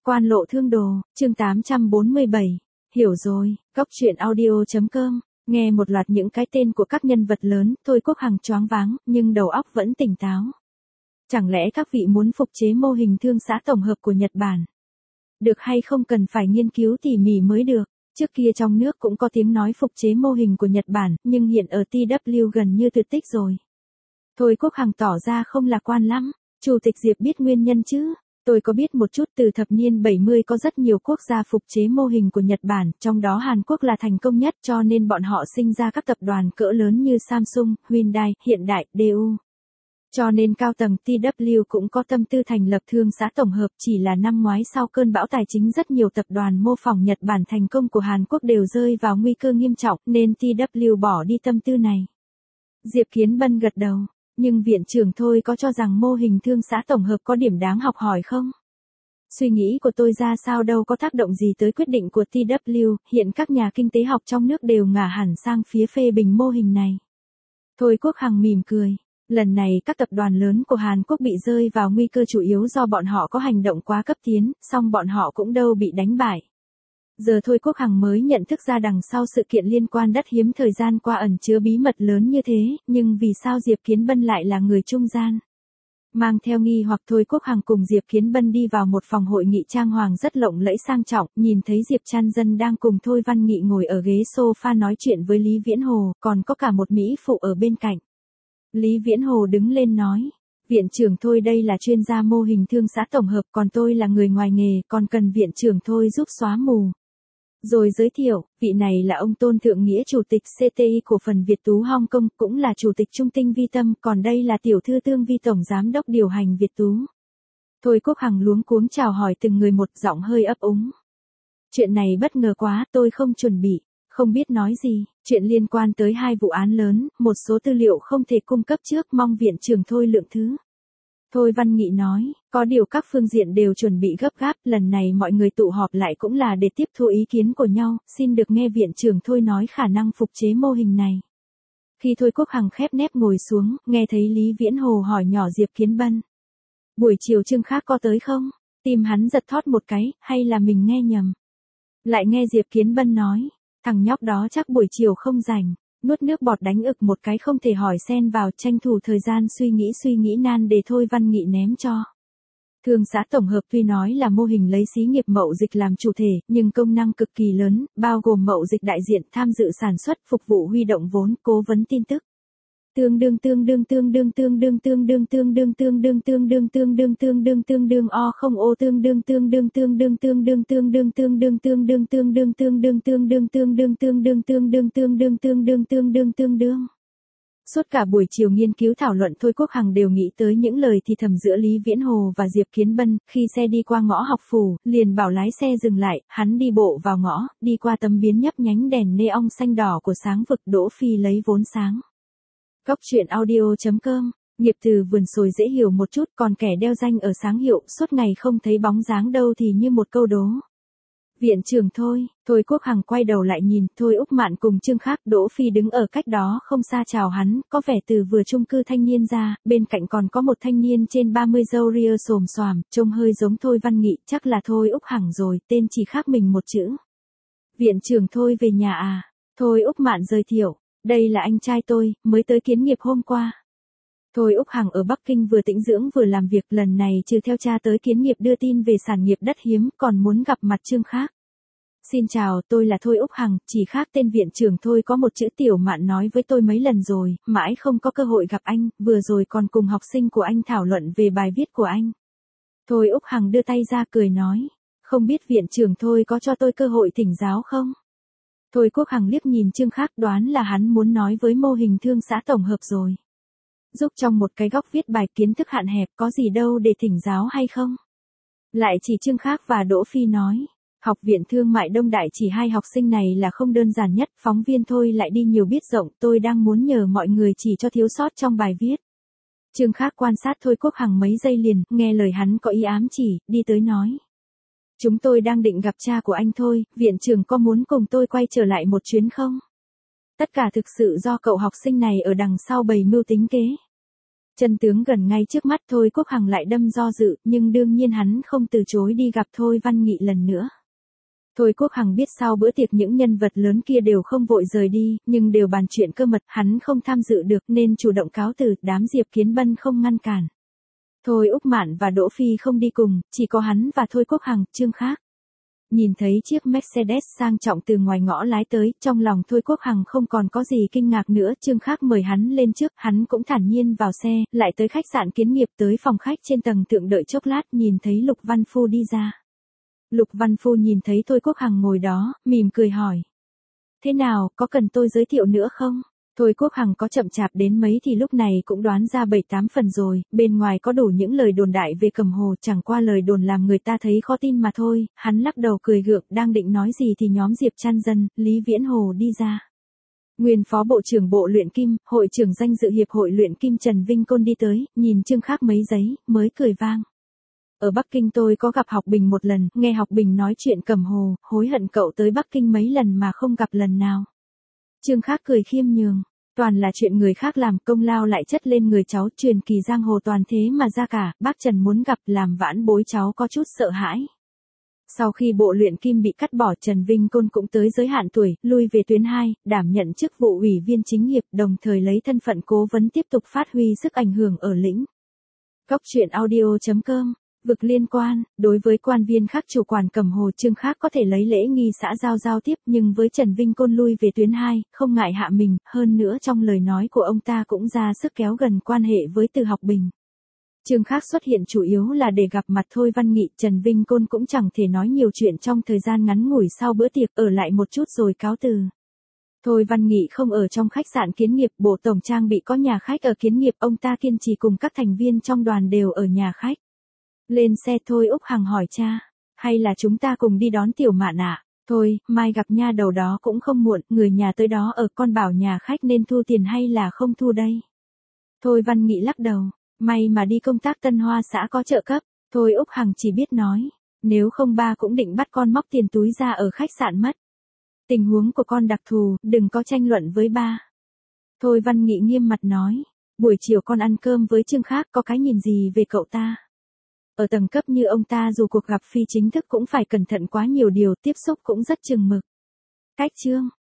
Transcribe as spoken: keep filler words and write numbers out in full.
Quan lộ thương đồ, chương tám trăm bốn mươi bảy. Hiểu rồi, góc truyện audio.com. Nghe một loạt những cái tên của các nhân vật lớn, Thôi Quốc Hằng choáng váng, nhưng đầu óc vẫn tỉnh táo. Chẳng lẽ các vị muốn phục chế mô hình thương xã tổng hợp của Nhật Bản? Được hay không cần phải nghiên cứu tỉ mỉ mới được. Trước kia trong nước cũng có tiếng nói phục chế mô hình của Nhật Bản, nhưng hiện ở tê vê kép gần như tuyệt tích rồi. Thôi Quốc Hằng tỏ ra không lạc quan lắm. Chủ tịch Diệp biết nguyên nhân chứ? Tôi có biết một chút, từ thập niên bảy mươi có rất nhiều quốc gia phục chế mô hình của Nhật Bản, trong đó Hàn Quốc là thành công nhất, cho nên bọn họ sinh ra các tập đoàn cỡ lớn như Samsung, Hyundai, Hiện Đại, đê u. Cho nên cao tầng tê vê kép cũng có tâm tư thành lập thương xã tổng hợp, chỉ là năm ngoái sau cơn bão tài chính rất nhiều tập đoàn mô phỏng Nhật Bản thành công của Hàn Quốc đều rơi vào nguy cơ nghiêm trọng, nên tê vê kép bỏ đi tâm tư này. Diệp Kiến Bân gật đầu. Nhưng viện trưởng Thôi có cho rằng mô hình thương xã tổng hợp có điểm đáng học hỏi không? Suy nghĩ của tôi ra sao đâu có tác động gì tới quyết định của tê vê kép, hiện các nhà kinh tế học trong nước đều ngả hẳn sang phía phê bình mô hình này. Thôi Quốc Hằng mỉm cười. Lần này các tập đoàn lớn của Hàn Quốc bị rơi vào nguy cơ chủ yếu do bọn họ có hành động quá cấp tiến, song bọn họ cũng đâu bị đánh bại. Giờ Thôi Quốc Hằng mới nhận thức ra đằng sau sự kiện liên quan đất hiếm thời gian qua ẩn chứa bí mật lớn như thế, nhưng vì sao Diệp Kiến Bân lại là người trung gian? Mang theo nghi hoặc, Thôi Quốc Hằng cùng Diệp Kiến Bân đi vào một phòng hội nghị trang hoàng rất lộng lẫy sang trọng, nhìn thấy Diệp Trăn Dân đang cùng Thôi Văn Nghị ngồi ở ghế sofa nói chuyện với Lý Viễn Hồ, còn có cả một mỹ phụ ở bên cạnh. Lý Viễn Hồ đứng lên nói. Viện trưởng Thôi đây là chuyên gia mô hình thương xã tổng hợp, còn tôi là người ngoài nghề, còn cần viện trưởng Thôi giúp xóa mù. Rồi giới thiệu, vị này là ông Tôn Thượng Nghĩa, chủ tịch xê tê i cổ phần Việt Tú Hong Kong, cũng là chủ tịch Trung Tinh Vi Tâm, còn đây là tiểu thư Tương Vi, tổng giám đốc điều hành Việt Tú. Thôi Quốc Hằng luống cuống chào hỏi từng người một, giọng hơi ấp úng. Chuyện này bất ngờ quá, tôi không chuẩn bị, không biết nói gì, chuyện liên quan tới hai vụ án lớn, một số tư liệu không thể cung cấp trước, mong viện trưởng Thôi lượng thứ. Thôi Văn Nghị nói, có điều các phương diện đều chuẩn bị gấp gáp, lần này mọi người tụ họp lại cũng là để tiếp thu ý kiến của nhau, xin được nghe viện trưởng Thôi nói khả năng phục chế mô hình này. Khi Thôi Quốc Hằng khép nép ngồi xuống, nghe thấy Lý Viễn Hồ hỏi nhỏ Diệp Kiến Bân. Buổi chiều Trương Khác có tới không? Tim hắn giật thót một cái, hay là mình nghe nhầm? Lại nghe Diệp Kiến Bân nói, thằng nhóc đó chắc buổi chiều không rảnh. Nuốt nước bọt đánh ực một cái, không thể hỏi xen vào, tranh thủ thời gian suy nghĩ suy nghĩ nan để Thôi Văn Nghị ném cho. Thương xã tổng hợp tuy nói là mô hình lấy xí nghiệp mậu dịch làm chủ thể, nhưng công năng cực kỳ lớn, bao gồm mậu dịch đại diện, tham dự sản xuất, phục vụ huy động vốn, cố vấn tin tức. Tương đương tương đương tương đương tương đương tương đương tương đương tương đương tương đương tương đương tương đương tương đương o không ô tương đương tương đương tương đương tương đương tương đương tương đương tương đương tương đương tương đương tương đương tương đương tương đương tương đương tương đương tương đương tương đương tương đương. Suốt cả buổi chiều nghiên cứu thảo luận, Thôi Quốc Hằng đều nghĩ tới những lời thì thầm giữa Lý Viễn Hồ và Diệp Kiến Bân, khi xe đi qua ngõ học phủ, liền bảo lái xe dừng lại, hắn đi bộ vào ngõ, đi qua tấm biến nhấp nhánh đèn neon xanh đỏ của Sáng Vực, Đỗ Phi lấy vốn sáng. Góc truyện audio.com, nghiệp từ vườn sồi dễ hiểu một chút, còn kẻ đeo danh ở Sáng Hiệu, suốt ngày không thấy bóng dáng đâu thì như một câu đố. Viện trưởng Thôi, Thôi Quốc Hằng quay đầu lại nhìn, Thôi Úc Mạn cùng Trương Khác, Đỗ Phi đứng ở cách đó không xa chào hắn, có vẻ từ vừa chung cư thanh niên ra, bên cạnh còn có một thanh niên trên ba mươi râu ria xồm xoàm, trông hơi giống Thôi Văn Nghị, chắc là Thôi Úc Hằng rồi, tên chỉ khác mình một chữ. Viện trưởng Thôi về nhà à? Thôi Úc Mạn giới thiệu. Đây là anh trai tôi, mới tới kiến nghiệp hôm qua. Thôi Úc Hằng ở Bắc Kinh vừa tĩnh dưỡng vừa làm việc, lần này trừ theo cha tới kiến nghiệp đưa tin về sản nghiệp đất hiếm, còn muốn gặp mặt Trương Khác. Xin chào, tôi là Thôi Úc Hằng, chỉ khác tên viện trưởng Thôi có một chữ. Tiểu Mạn nói với tôi mấy lần rồi, mãi không có cơ hội gặp anh, vừa rồi còn cùng học sinh của anh thảo luận về bài viết của anh. Thôi Úc Hằng đưa tay ra cười nói, không biết viện trưởng Thôi có cho tôi cơ hội thỉnh giáo không? Thôi Quốc Hằng liếc nhìn Trương Khác, đoán là hắn muốn nói với mô hình thương xã tổng hợp rồi. Giúp trong một cái góc viết bài, kiến thức hạn hẹp, có gì đâu để thỉnh giáo hay không? Lại chỉ Trương Khác và Đỗ Phi nói, học viện thương mại Đông Đại chỉ hai học sinh này là không đơn giản nhất, phóng viên Thôi lại đi nhiều biết rộng, tôi đang muốn nhờ mọi người chỉ cho thiếu sót trong bài viết. Trương Khác quan sát Thôi Quốc Hằng mấy giây liền, nghe lời hắn có ý ám chỉ, đi tới nói. Chúng tôi đang định gặp cha của anh Thôi, viện trưởng có muốn cùng tôi quay trở lại một chuyến không? Tất cả thực sự do cậu học sinh này ở đằng sau bày mưu tính kế. Chân tướng gần ngay trước mắt Thôi Quốc Hằng lại đâm do dự, nhưng đương nhiên hắn không từ chối đi gặp Thôi Văn Nghị lần nữa. Thôi Quốc Hằng biết sau bữa tiệc những nhân vật lớn kia đều không vội rời đi, nhưng đều bàn chuyện cơ mật, hắn không tham dự được nên chủ động cáo từ, đám Diệp Kiến Bân không ngăn cản. Thôi Úc Mạn và Đỗ Phi không đi cùng, chỉ có hắn và Thôi Quốc Hằng, Trương Khác. Nhìn thấy chiếc Mercedes sang trọng từ ngoài ngõ lái tới, trong lòng Thôi Quốc Hằng không còn có gì kinh ngạc nữa, Trương Khác mời hắn lên trước, hắn cũng thản nhiên vào xe, lại tới khách sạn Kiến Nghiệp, tới phòng khách trên tầng thượng đợi chốc lát, nhìn thấy Lục Văn Phu đi ra. Lục Văn Phu nhìn thấy Thôi Quốc Hằng ngồi đó, mỉm cười hỏi. Thế nào, có cần tôi giới thiệu nữa không? Thôi Quốc Hằng có chậm chạp đến mấy thì lúc này cũng đoán ra bảy tám phần rồi, bên ngoài có đủ những lời đồn đại về Cẩm Hồ, chẳng qua lời đồn làm người ta thấy khó tin mà thôi, hắn lắc đầu cười gượng, đang định nói gì thì nhóm Diệp Trăn Dân, Lý Viễn Hồ đi ra. Nguyên Phó Bộ trưởng Bộ Luyện Kim, Hội trưởng danh dự Hiệp hội Luyện Kim Trần Vinh Côn đi tới, nhìn Trương Khác mấy giấy, mới cười vang. Ở Bắc Kinh tôi có gặp Học Bình một lần, nghe Học Bình nói chuyện Cẩm Hồ, hối hận cậu tới Bắc Kinh mấy lần mà không gặp lần nào. Trương Khác cười khiêm nhường, toàn là chuyện người khác làm, công lao lại chất lên người cháu, truyền kỳ giang hồ toàn thế mà ra cả, bác Trần muốn gặp, làm vãn bối cháu có chút sợ hãi. Sau khi Bộ Luyện Kim bị cắt bỏ, Trần Vinh Côn cũng tới giới hạn tuổi, lui về tuyến hai, đảm nhận chức vụ ủy viên chính hiệp, đồng thời lấy thân phận cố vấn tiếp tục phát huy sức ảnh hưởng ở lĩnh. Góc truyện audio chấm com. Vực liên quan, đối với quan viên khác chủ quản Cẩm Hồ, Trương Khác có thể lấy lễ nghi xã giao giao tiếp, nhưng với Trần Vinh Côn lui về tuyến hai, không ngại hạ mình, hơn nữa trong lời nói của ông ta cũng ra sức kéo gần quan hệ với Từ Học Bình. Trương Khác xuất hiện chủ yếu là để gặp mặt Thôi Văn Nghị, Trần Vinh Côn cũng chẳng thể nói nhiều chuyện trong thời gian ngắn ngủi sau bữa tiệc, ở lại một chút rồi cáo từ. Thôi Văn Nghị không ở trong khách sạn Kiến Nghiệp, Bộ Tổng trang bị có nhà khách ở Kiến Nghiệp, ông ta kiên trì cùng các thành viên trong đoàn đều ở nhà khách. Lên xe Thôi Úc Hằng hỏi cha, hay là chúng ta cùng đi đón Tiểu Mạn ạ? À? Thôi, mai gặp nha đầu đó cũng không muộn, người nhà tới đó ở, con bảo nhà khách nên thu tiền hay là không thu đây? Thôi Văn Nghị lắc đầu, may mà đi công tác Tân Hoa xã có trợ cấp. Thôi Úc Hằng chỉ biết nói, nếu không ba cũng định bắt con móc tiền túi ra ở khách sạn mất. Tình huống của con đặc thù, đừng có tranh luận với ba. Thôi Văn Nghị nghiêm mặt nói, buổi chiều con ăn cơm với Trương Khác, có cái nhìn gì về cậu ta? Ở tầng cấp như ông ta dù cuộc gặp phi chính thức cũng phải cẩn thận quá nhiều điều, tiếp xúc cũng rất chừng mực. Cách Trương